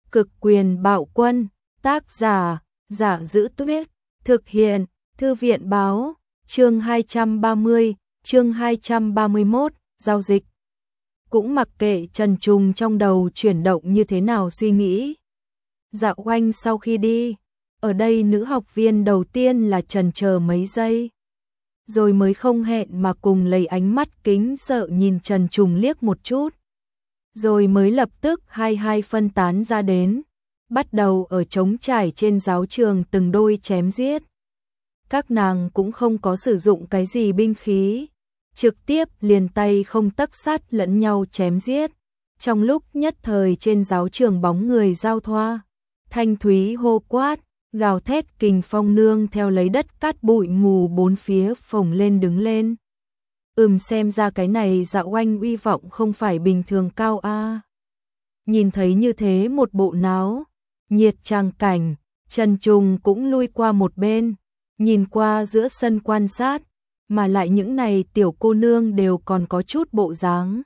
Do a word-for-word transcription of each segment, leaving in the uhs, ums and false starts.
Cực quyền bạo quân, tác giả, Giả Giữ Tuyết, thực hiện, Thư viện báo, chương hai trăm ba mươi, chương hai trăm ba mươi mốt, giao dịch. Cũng mặc kệ Trần Trùng trong đầu chuyển động như thế nào suy nghĩ. Dạ Oanh sau khi đi, ở đây nữ học viên đầu tiên là chần chờ mấy giây. Rồi mới không hẹn mà cùng lấy ánh mắt kính sợ nhìn Trần Trùng liếc một chút. Rồi mới lập tức hai hai phân tán ra đến, bắt đầu ở trống trải trên giáo trường từng đôi chém giết. Các nàng cũng không có sử dụng cái gì binh khí, trực tiếp liền tay không tấc sắt lẫn nhau chém giết. Trong lúc nhất thời trên giáo trường bóng người giao thoa, thanh thúy hô quát, gào thét kình phong nương theo lấy đất cát bụi mù bốn phía phồng lên đứng lên. Ừm xem ra cái này Dạ Oanh uy vọng không phải bình thường cao a. Nhìn thấy như thế một bộ náo nhiệt tràng cảnh, Trần Trùng cũng lui qua một bên, nhìn qua giữa sân quan sát, mà lại những này tiểu cô nương đều còn có chút bộ dáng.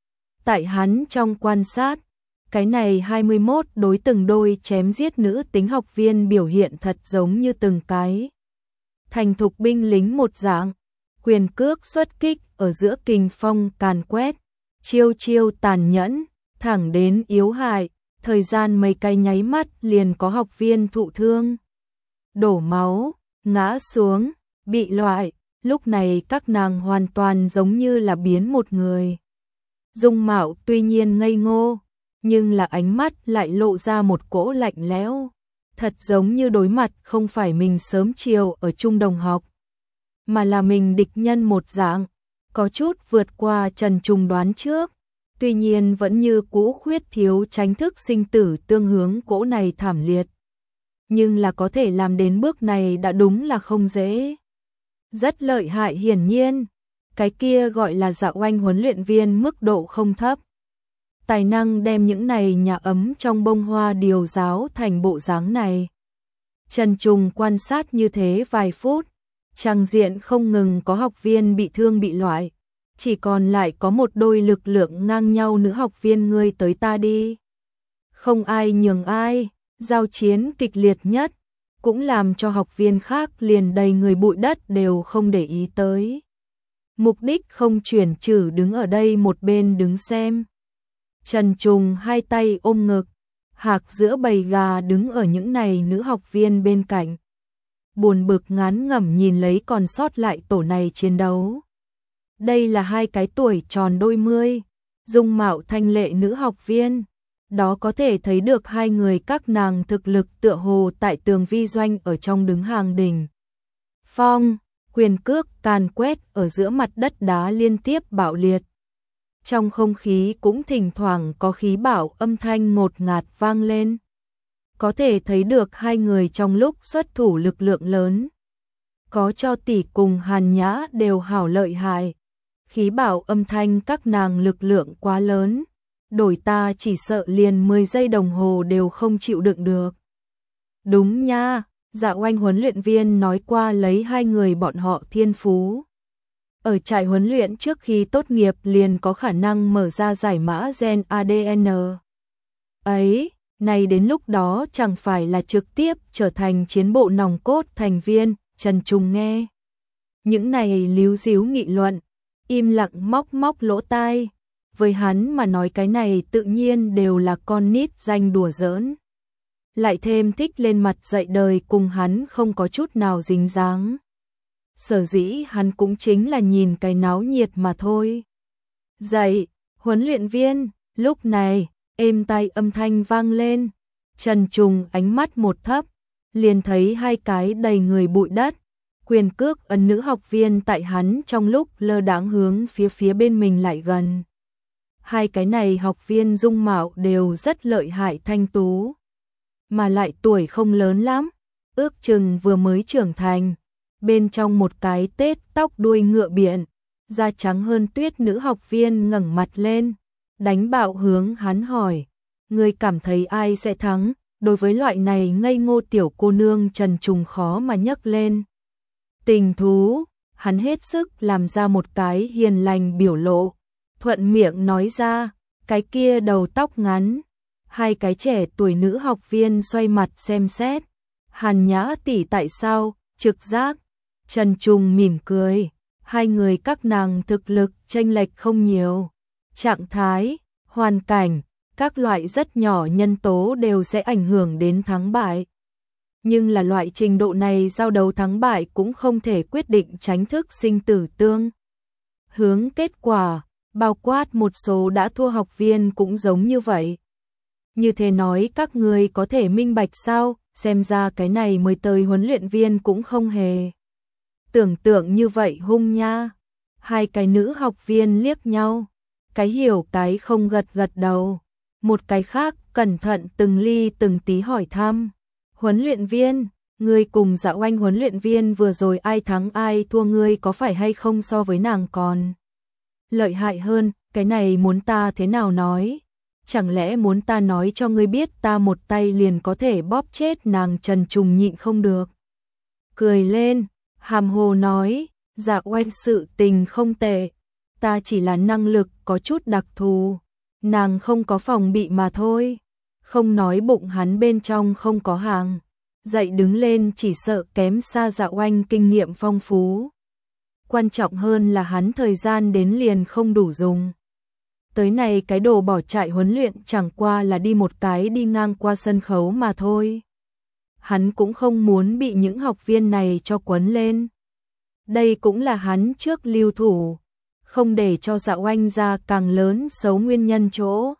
Tại hắn trong quan sát, cái này hai mươi mốt đối từng đôi chém giết nữ tính học viên biểu hiện thật giống như từng cái thành thục binh lính một dạng, quyền cước xuất kích ở giữa kình phong càn quét, chiêu chiêu tàn nhẫn, thẳng đến yếu hại, thời gian mấy cái nháy mắt liền có học viên thụ thương, đổ máu, ngã xuống, bị loại. Lúc này các nàng hoàn toàn giống như là biến một người. Dung mạo tuy nhiên ngây ngô, nhưng là ánh mắt lại lộ ra một cỗ lạnh lẽo, thật giống như đối mặt không phải mình sớm chiều ở chung đồng học, mà là mình địch nhân một dạng, có chút vượt qua Trần Trùng đoán trước, tuy nhiên vẫn như cũ khuyết thiếu tránh thức sinh tử tương hướng cỗ này thảm liệt. Nhưng là có thể làm đến bước này đã đúng là không dễ. Rất lợi hại hiển nhiên, cái kia gọi là Dạ Oanh huấn luyện viên mức độ không thấp. Tài năng đem những này nhà ấm trong bông hoa điều giáo thành bộ dáng này. Trần Trùng quan sát như thế vài phút, trang diện không ngừng có học viên bị thương bị loại, chỉ còn lại có một đôi lực lượng ngang nhau nữ học viên ngươi tới ta đi. Không ai nhường ai, giao chiến kịch liệt nhất, cũng làm cho học viên khác liền đầy người bụi đất đều không để ý tới. Mục đích không chuyển trừ đứng ở đây một bên đứng xem. Trần Trùng hai tay ôm ngực, hạc giữa bầy gà đứng ở những này nữ học viên bên cạnh. Buồn bực ngán ngẩm nhìn lấy còn sót lại tổ này chiến đấu. Đây là hai cái tuổi tròn đôi mươi, dung mạo thanh lệ nữ học viên. Đó có thể thấy được hai người các nàng thực lực tựa hồ tại tường vi doanh ở trong đứng hàng đỉnh. Phong, quyền cước càn quét ở giữa mặt đất đá liên tiếp bạo liệt. Trong không khí cũng thỉnh thoảng có khí bạo âm thanh ngột ngạt vang lên. Có thể thấy được hai người trong lúc xuất thủ lực lượng lớn. Có cho tỷ cùng Hàn Nhã đều hảo lợi hại. Khí bạo âm thanh các nàng lực lượng quá lớn. Đổi ta chỉ sợ liền mười giây đồng hồ đều không chịu đựng được. Đúng nha, Dạ Oanh huấn luyện viên nói qua lấy hai người bọn họ thiên phú. Ở trại huấn luyện trước khi tốt nghiệp liền có khả năng mở ra giải mã gen a đê en. Ấy, này đến lúc đó chẳng phải là trực tiếp trở thành chiến bộ nòng cốt thành viên. Trần Trùng nghe những này líu díu nghị luận, im lặng móc móc lỗ tai. Với hắn mà nói cái này tự nhiên đều là con nít danh đùa giỡn. Lại thêm thích lên mặt dạy đời cùng hắn không có chút nào dính dáng. Sở dĩ hắn cũng chính là nhìn cái náo nhiệt mà thôi. Dạy, huấn luyện viên, lúc này, êm tai âm thanh vang lên. Trần Trùng ánh mắt một thấp, liền thấy hai cái đầy người bụi đất. Quyền cước ấn nữ học viên tại hắn trong lúc lơ đãng hướng phía phía bên mình lại gần. Hai cái này học viên dung mạo đều rất lợi hại thanh tú, mà lại tuổi không lớn lắm, ước chừng vừa mới trưởng thành. Bên trong một cái tết tóc đuôi ngựa biện, da trắng hơn tuyết nữ học viên ngẩng mặt lên, đánh bạo hướng hắn hỏi, ngươi cảm thấy ai sẽ thắng? Đối với loại này ngây ngô tiểu cô nương Trần Trùng khó mà nhấc lên tình thú, hắn hết sức làm ra một cái hiền lành biểu lộ, thuận miệng nói ra, cái kia đầu tóc ngắn, Hai cái trẻ tuổi nữ học viên xoay mặt xem xét. Hàn Nhã tỷ tại sao? Trực giác. Trần Trùng mỉm cười. Hai người các nàng thực lực chênh lệch không nhiều. Trạng thái, hoàn cảnh, các loại rất nhỏ nhân tố đều sẽ ảnh hưởng đến thắng bại. Nhưng là loại trình độ này giao đấu thắng bại cũng không thể quyết định tránh thức sinh tử tương. Hướng kết quả, bao quát một số đã thua học viên cũng giống như vậy. Như thế nói các người có thể minh bạch sao, xem ra cái này mới tới huấn luyện viên cũng không hề tưởng tượng như vậy hung nha. Hai cái nữ học viên liếc nhau, cái hiểu cái không gật gật đầu. Một cái khác cẩn thận từng ly từng tí hỏi thăm. Huấn luyện viên, ngươi cùng Dạ Oanh huấn luyện viên vừa rồi ai thắng ai thua ngươi có phải hay không so với nàng còn lợi hại hơn, cái này muốn ta thế nào nói? Chẳng lẽ muốn ta nói cho ngươi biết ta một tay liền có thể bóp chết nàng? Trần Trùng nhịn không được. Cười lên, hàm hồ nói, Dạ Oanh sự tình không tệ, ta chỉ là năng lực có chút đặc thù, nàng không có phòng bị mà thôi. Không nói bụng hắn bên trong không có hàng, dậy đứng lên chỉ sợ kém xa Dạ Oanh kinh nghiệm phong phú. Quan trọng hơn là hắn thời gian đến liền không đủ dùng. Tới này cái đồ bỏ chạy huấn luyện chẳng qua là đi một cái đi ngang qua sân khấu mà thôi. Hắn cũng không muốn bị những học viên này cho quấn lên. Đây cũng là hắn trước lưu thủ, không để cho Dạ Oanh ra càng lớn xấu nguyên nhân chỗ.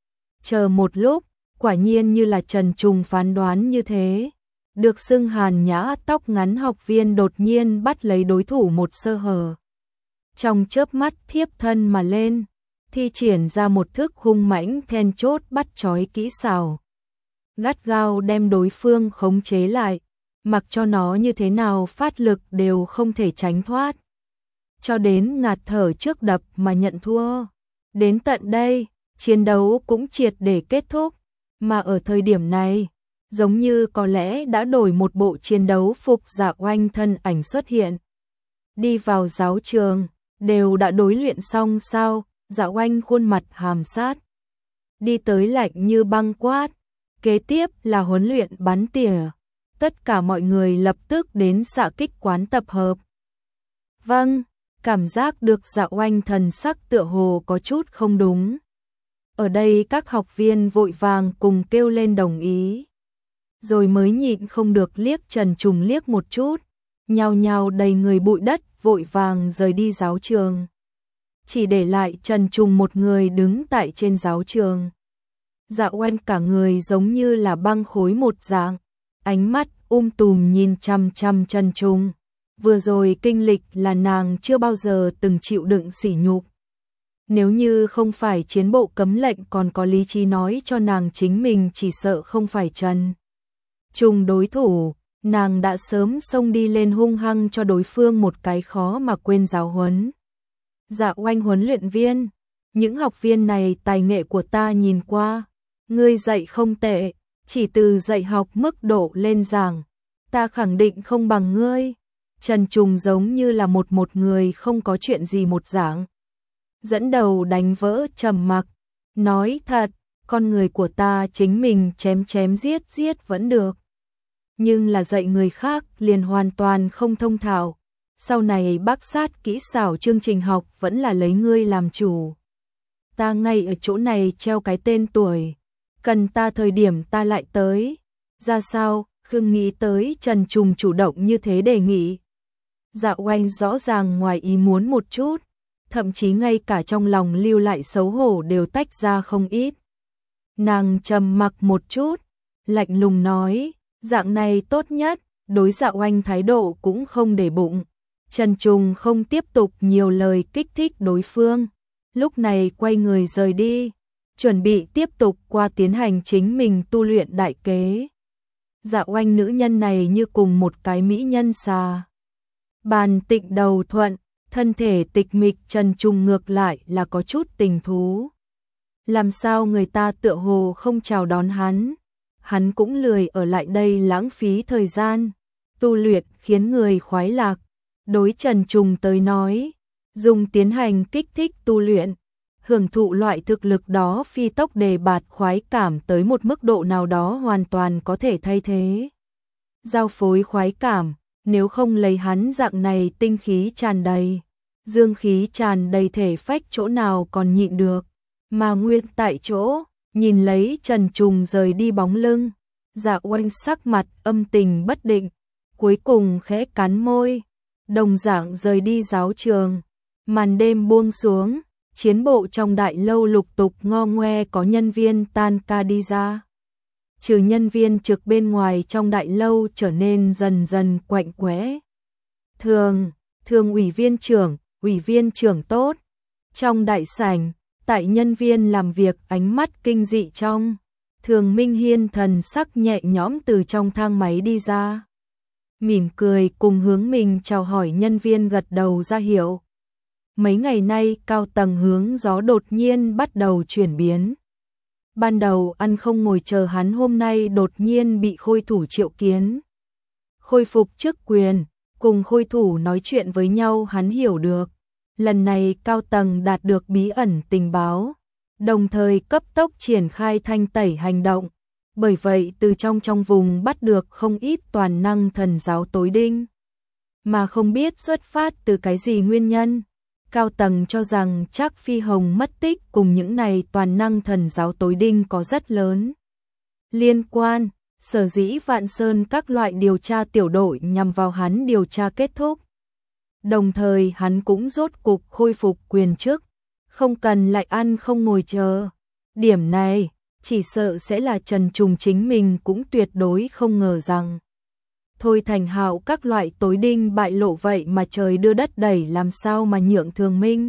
Chờ một lúc, quả nhiên như là Trần Trùng phán đoán như thế. Được xưng Hàn Nhã tóc ngắn học viên đột nhiên bắt lấy đối thủ một sơ hở. Trong chớp mắt thiếp thân mà lên, thi triển ra một thức hung mãnh then chốt bắt trói kỹ xảo. Gắt gao đem đối phương khống chế lại, mặc cho nó như thế nào phát lực đều không thể tránh thoát. Cho đến ngạt thở trước đập mà nhận thua. Đến tận đây, chiến đấu cũng triệt để kết thúc. Mà ở thời điểm này, giống như có lẽ đã đổi một bộ chiến đấu phục. Dạ Oanh thân ảnh xuất hiện. Đi vào giáo trường, đều đã đối luyện xong sao? Dạ Oanh khuôn mặt hàm sát. Đi tới lạnh như băng quát. Kế tiếp là huấn luyện bắn tỉa. Tất cả mọi người lập tức đến xạ kích quán tập hợp. Vâng, cảm giác được Dạ Oanh thần sắc tựa hồ có chút không đúng. Ở đây các học viên vội vàng cùng kêu lên đồng ý. Rồi mới nhịn không được liếc Trần Trùng liếc một chút. Nhao nhao đầy người bụi đất vội vàng rời đi giáo trường. Chỉ để lại Trần Trùng một người đứng tại trên giáo trường. Dạ Oanh cả người giống như là băng khối một dạng. Ánh mắt um tùm nhìn chăm chăm Trần Trùng. Vừa rồi kinh lịch là nàng chưa bao giờ từng chịu đựng sỉ nhục. Nếu như không phải chiến bộ cấm lệnh còn có lý trí nói cho nàng chính mình chỉ sợ không phải Trần Trùng đối thủ, nàng đã sớm xông đi lên hung hăng cho đối phương một cái khó mà quên giáo huấn. Dạ Oanh huấn luyện viên, những học viên này tài nghệ của ta nhìn qua, ngươi dạy không tệ, chỉ từ dạy học mức độ lên giảng, ta khẳng định không bằng ngươi. Trần Trùng giống như là một một người không có chuyện gì một dạng. Dẫn đầu đánh vỡ trầm mặc, nói thật, con người của ta chính mình chém chém giết giết vẫn được. Nhưng là dạy người khác liền hoàn toàn không thông thạo. Sau này bác sát kỹ xảo chương trình học vẫn là lấy ngươi làm chủ. Ta ngay ở chỗ này treo cái tên tuổi. Cần ta thời điểm ta lại tới. Ra sao, Khương nghĩ tới Trần Trùng chủ động như thế đề nghị. Dạ Oanh rõ ràng ngoài ý muốn một chút. Thậm chí ngay cả trong lòng lưu lại xấu hổ đều tách ra không ít. Nàng trầm mặc một chút, lạnh lùng nói, dạng này tốt nhất, đối Dạ Oanh thái độ cũng không để bụng. Trần Trùng không tiếp tục nhiều lời kích thích đối phương, lúc này quay người rời đi, chuẩn bị tiếp tục qua tiến hành chính mình tu luyện đại kế. Dạ Oanh nữ nhân này như cùng một cái mỹ nhân xà. Bàn tịnh đầu thuận, thân thể tịch mịch. Trần Trùng ngược lại là có chút tình thú. Làm sao người ta tựa hồ không chào đón hắn, hắn cũng lười ở lại đây lãng phí thời gian. Tu luyện khiến người khoái lạc. Đối Trần Trùng tới nói, dùng tiến hành kích thích tu luyện, hưởng thụ loại thực lực đó phi tốc đề bạt khoái cảm tới một mức độ nào đó hoàn toàn có thể thay thế giao phối khoái cảm, nếu không lấy hắn dạng này tinh khí tràn đầy, dương khí tràn đầy thể phách chỗ nào còn nhịn được, mà nguyên tại chỗ, nhìn lấy Trần Trùng rời đi bóng lưng, Dạ Oanh sắc mặt âm tình bất định, cuối cùng khẽ cắn môi, đồng dạng rời đi giáo trường, màn đêm buông xuống, chiến bộ trong đại lâu lục tục ngo ngoe có nhân viên tan ca đi ra. Trừ nhân viên trực bên ngoài trong đại lâu trở nên dần dần quạnh quẽ. Thường, thường ủy viên trưởng, ủy viên trưởng tốt. Trong đại sảnh, tại nhân viên làm việc ánh mắt kinh dị trong. Thường Minh Hiên thần sắc nhẹ nhõm từ trong thang máy đi ra. Mỉm cười cùng hướng mình chào hỏi nhân viên gật đầu ra hiệu. Mấy ngày nay cao tầng hướng gió đột nhiên bắt đầu chuyển biến. Ban đầu ăn không ngồi chờ hắn hôm nay đột nhiên bị khôi thủ triệu kiến. Khôi phục chức quyền, cùng khôi thủ nói chuyện với nhau hắn hiểu được. Lần này cao tầng đạt được bí ẩn tình báo, đồng thời cấp tốc triển khai thanh tẩy hành động. Bởi vậy từ trong trong vùng bắt được không ít toàn năng thần giáo tối đinh. Mà không biết xuất phát từ cái gì nguyên nhân. Cao tầng cho rằng Trác Phi Hồng mất tích cùng những này toàn năng thần giáo tối đinh có rất lớn liên quan, sở dĩ Vạn Sơn các loại điều tra tiểu đội nhằm vào hắn điều tra kết thúc. Đồng thời hắn cũng rốt cục khôi phục quyền chức, không cần lại ăn không ngồi chờ. Điểm này, chỉ sợ sẽ là Trần Trùng chính mình cũng tuyệt đối không ngờ rằng. Thôi Thành Hạo các loại tối đinh bại lộ vậy mà trời đưa đất đẩy làm sao mà nhượng Thường Minh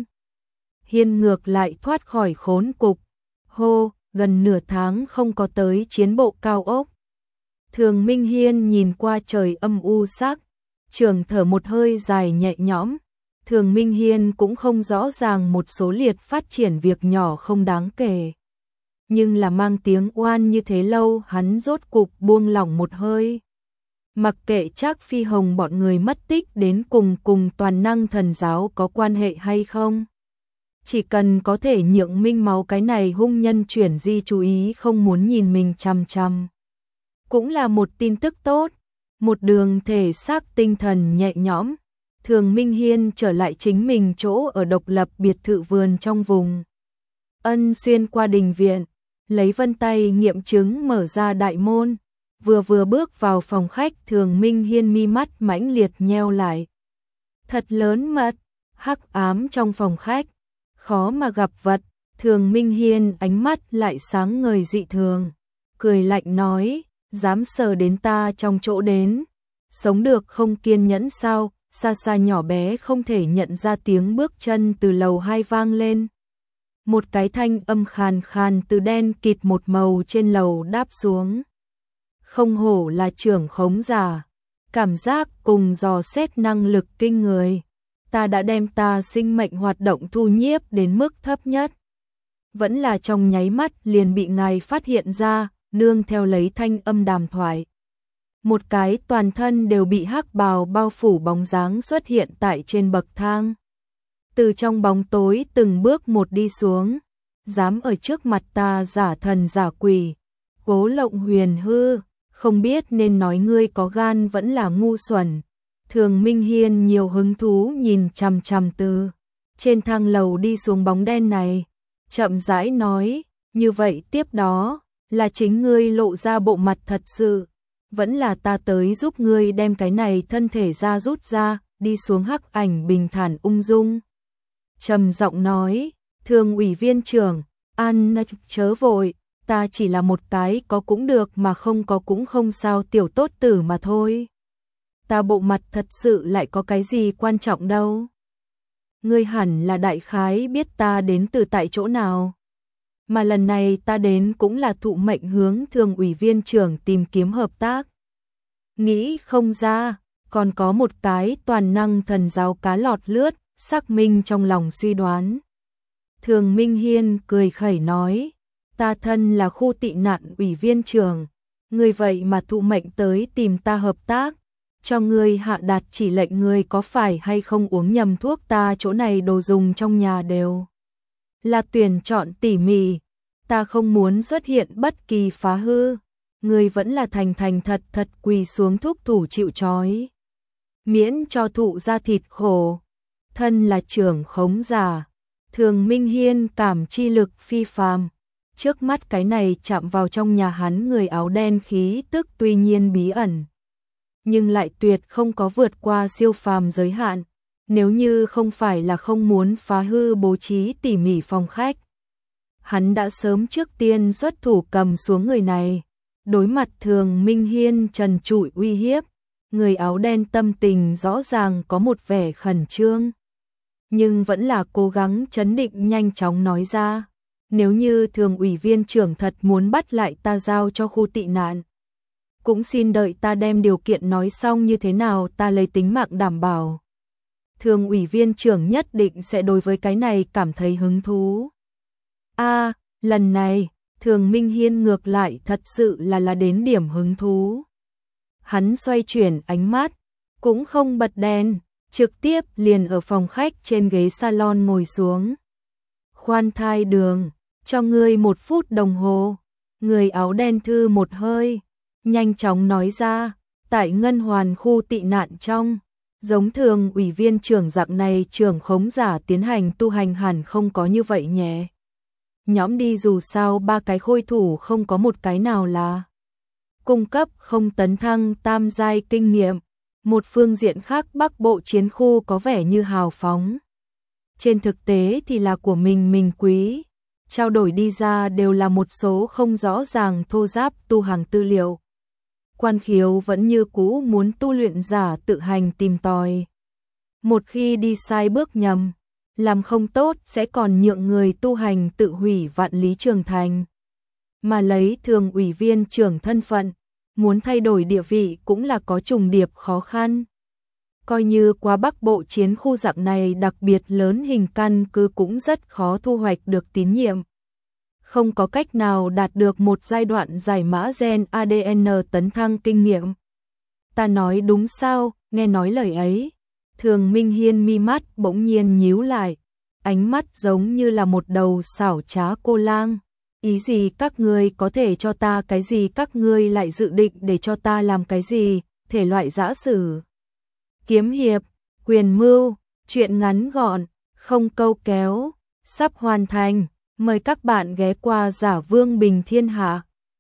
Hiên ngược lại thoát khỏi khốn cục. Hô, gần nửa tháng không có tới chiến bộ cao ốc. Thường Minh Hiên nhìn qua trời âm u sắc, trường thở một hơi dài nhẹ nhõm. Thường Minh Hiên cũng không rõ ràng một số liệt phát triển việc nhỏ không đáng kể. Nhưng là mang tiếng oan như thế lâu hắn rốt cục buông lỏng một hơi. Mặc kệ Trác Phi Hồng bọn người mất tích đến cùng cùng toàn năng thần giáo có quan hệ hay không. Chỉ cần có thể nhượng Minh Máu cái này hung nhân chuyển di chú ý không muốn nhìn mình chằm chằm. Cũng là một tin tức tốt, một đường thể xác tinh thần nhẹ nhõm. Thường Minh Hiên trở lại chính mình chỗ ở độc lập biệt thự vườn trong vùng. Ân xuyên qua đình viện, lấy vân tay nghiệm chứng mở ra đại môn. Vừa vừa bước vào phòng khách Thường Minh Hiên mi mắt mãnh liệt nheo lại. Thật lớn mật, hắc ám trong phòng khách, khó mà gặp vật. Thường Minh Hiên ánh mắt lại sáng ngời dị thường, cười lạnh nói, dám sờ đến ta trong chỗ đến, sống được không kiên nhẫn sao? Xa xa nhỏ bé không thể nhận ra tiếng bước chân từ lầu hai vang lên. Một cái thanh âm khàn khàn từ đen kịt một màu trên lầu đáp xuống. Không hổ là trưởng khống giả, cảm giác cùng dò xét năng lực kinh người. Ta đã đem ta sinh mệnh hoạt động thu nhiếp đến mức thấp nhất. Vẫn là trong nháy mắt liền bị ngài phát hiện ra, nương theo lấy thanh âm đàm thoại. Một cái toàn thân đều bị hắc bào bao phủ bóng dáng xuất hiện tại trên bậc thang. Từ trong bóng tối từng bước một đi xuống, dám ở trước mặt ta giả thần giả quỷ, Cố Lộng Huyền hư, không biết nên nói ngươi có gan vẫn là ngu xuẩn. Thường Minh Hiên nhiều hứng thú nhìn chằm chằm từ trên thang lầu đi xuống bóng đen này, chậm rãi nói, như vậy tiếp đó là chính ngươi lộ ra bộ mặt thật sự. Vẫn là ta tới giúp ngươi đem cái này thân thể ra rút ra, đi xuống hắc ảnh bình thản ung dung. Trầm giọng nói, Thường ủy viên trưởng, an chớ vội, ta chỉ là một cái có cũng được mà không có cũng không sao tiểu tốt tử mà thôi. Ta bộ mặt thật sự lại có cái gì quan trọng đâu. Ngươi hẳn là đại khái biết ta đến từ tại chỗ nào. Mà lần này ta đến cũng là thụ mệnh hướng Thường ủy viên trưởng tìm kiếm hợp tác. Nghĩ không ra, còn có một cái toàn năng thần giáo cá lọt lướt, xác minh trong lòng suy đoán. Thường Minh Hiên cười khẩy nói, ta thân là khu tị nạn ủy viên trưởng, ngươi vậy mà thụ mệnh tới tìm ta hợp tác, cho ngươi hạ đạt chỉ lệnh ngươi có phải hay không uống nhầm thuốc ta chỗ này đồ dùng trong nhà đều là tuyển chọn tỉ mỉ, ta không muốn xuất hiện bất kỳ phá hư, người vẫn là thành thành thật thật quỳ xuống thúc thủ chịu trói. Miễn cho thụ ra thịt khổ, thân là trưởng khống giả, Thường Minh Hiên cảm chi lực phi phàm. Trước mắt cái này chạm vào trong nhà hắn người áo đen khí tức tuy nhiên bí ẩn, nhưng lại tuyệt không có vượt qua siêu phàm giới hạn. Nếu như không phải là không muốn phá hư bố trí tỉ mỉ phòng khách, hắn đã sớm trước tiên xuất thủ cầm xuống người này. Đối mặt Thường Minh Hiên trần trụi uy hiếp, người áo đen tâm tình rõ ràng có một vẻ khẩn trương, nhưng vẫn là cố gắng trấn định nhanh chóng nói ra. Nếu như Thường ủy viên trưởng thật muốn bắt lại ta giao cho khu tị nạn, cũng xin đợi ta đem điều kiện nói xong như thế nào ta lấy tính mạng đảm bảo. Thường ủy viên trưởng nhất định sẽ đối với cái này cảm thấy hứng thú. A, lần này, Thường Minh Hiên ngược lại thật sự là là đến điểm hứng thú. Hắn xoay chuyển ánh mắt, cũng không bật đèn, trực tiếp liền ở phòng khách trên ghế salon ngồi xuống. Khoan thai đường, cho ngươi một phút đồng hồ. Người áo đen thư một hơi, nhanh chóng nói ra, tại Ngân Hoàn khu tị nạn trong, giống Thường ủy viên trưởng dạng này trưởng khống giả tiến hành tu hành hẳn không có như vậy nhé. Nhóm đi, dù sao ba cái khôi thủ không có một cái nào là cung cấp không tấn thăng tam giai kinh nghiệm. Một phương diện khác Bắc Bộ chiến khu có vẻ như hào phóng, trên thực tế thì là của mình mình quý, trao đổi đi ra đều là một số không rõ ràng thô ráp tu hàng tư liệu. Quan khiếu vẫn như cũ muốn tu luyện giả tự hành tìm tòi. Một khi đi sai bước nhầm, làm không tốt sẽ còn nhượng người tu hành tự hủy vạn lý trường thành. Mà lấy Thường ủy viên trưởng thân phận, muốn thay đổi địa vị cũng là có trùng điệp khó khăn. Coi như qua Bắc Bộ chiến khu dạng này đặc biệt lớn hình căn cứ cũng rất khó thu hoạch được tín nhiệm. Không có cách nào đạt được một giai đoạn giải mã gen a đê en tấn thăng kinh nghiệm. Ta nói đúng sao? Nghe nói lời ấy, Thường Minh Hiên mi mắt bỗng nhiên nhíu lại, ánh mắt giống như là một đầu xảo trá cô lang. Ý gì các ngươi có thể cho ta cái gì, các ngươi lại dự định để cho ta làm cái gì? Thể loại dã sử, kiếm hiệp, quyền mưu, truyện ngắn gọn, không câu kéo, sắp hoàn thành. Mời các bạn ghé qua Giả Vương Bình Thiên Hạ.